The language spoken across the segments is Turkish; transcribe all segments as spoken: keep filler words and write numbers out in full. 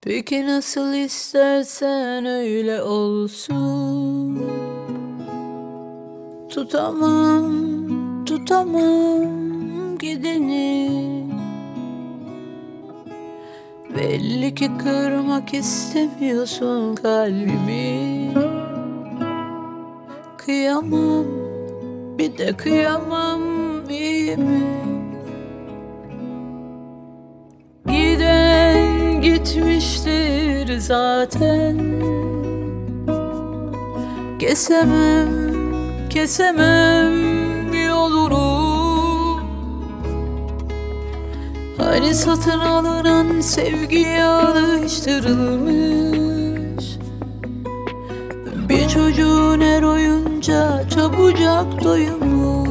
Peki nasıl istersen öyle olsun. Tutamam, tutamam gideni. Belli ki kırmak istemiyorsun kalbimi. Kıyamam, bir de kıyamam, iyi mi? Giden gitmiştir zaten. Kesemem, kesemem yolunu. Hani satın alınan sevgiye alıştırılmış bir çocuğun her oyunca çabucak doyumu.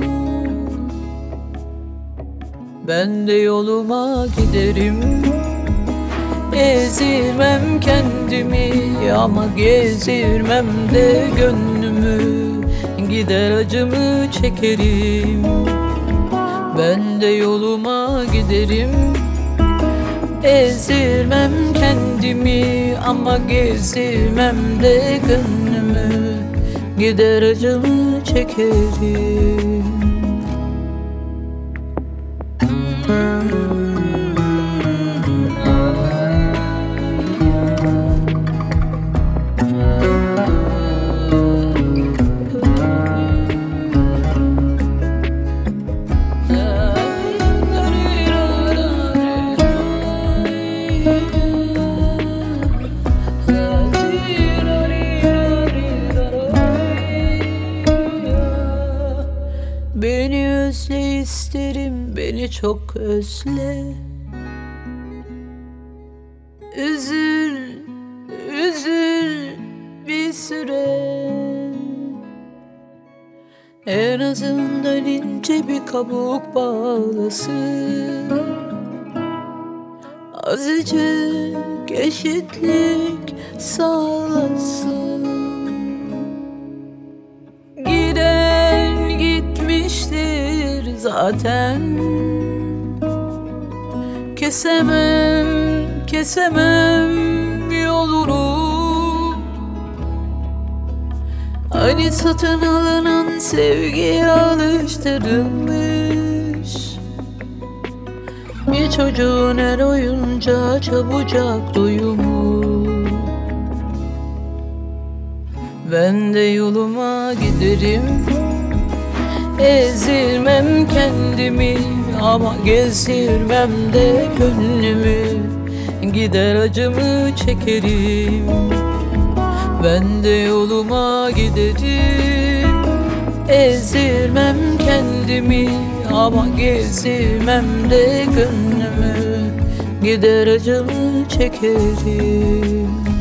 Ben de yoluma giderim, ezirmem kendimi ama gezirmem de gönlümü. Gider acımı çekerim. Ben de yoluma giderim, ezirmem kendimi ama gezirmem de gönlümü. Gider acımı çekerim. Beni özle isterim, beni çok özle. Üzül, üzül bir süre. En azından ince bir kabuk bağlasın. Azıcık eşitlik sağlasın. Giden gitmiştir zaten. Kesemem, kesemem yolunu. Hani satın alınan sevgiye alıştırılmış bir çocuğun her oyunca çabucak doyumu. Ben de yoluma giderim, ezirmem kendimi ama gezdirmem de gönlümü. Gider acımı çekerim. Ben de yoluma giderim, ezirmem kendimi ama gezdirmem de gönlümü. Gider acımı çekerim.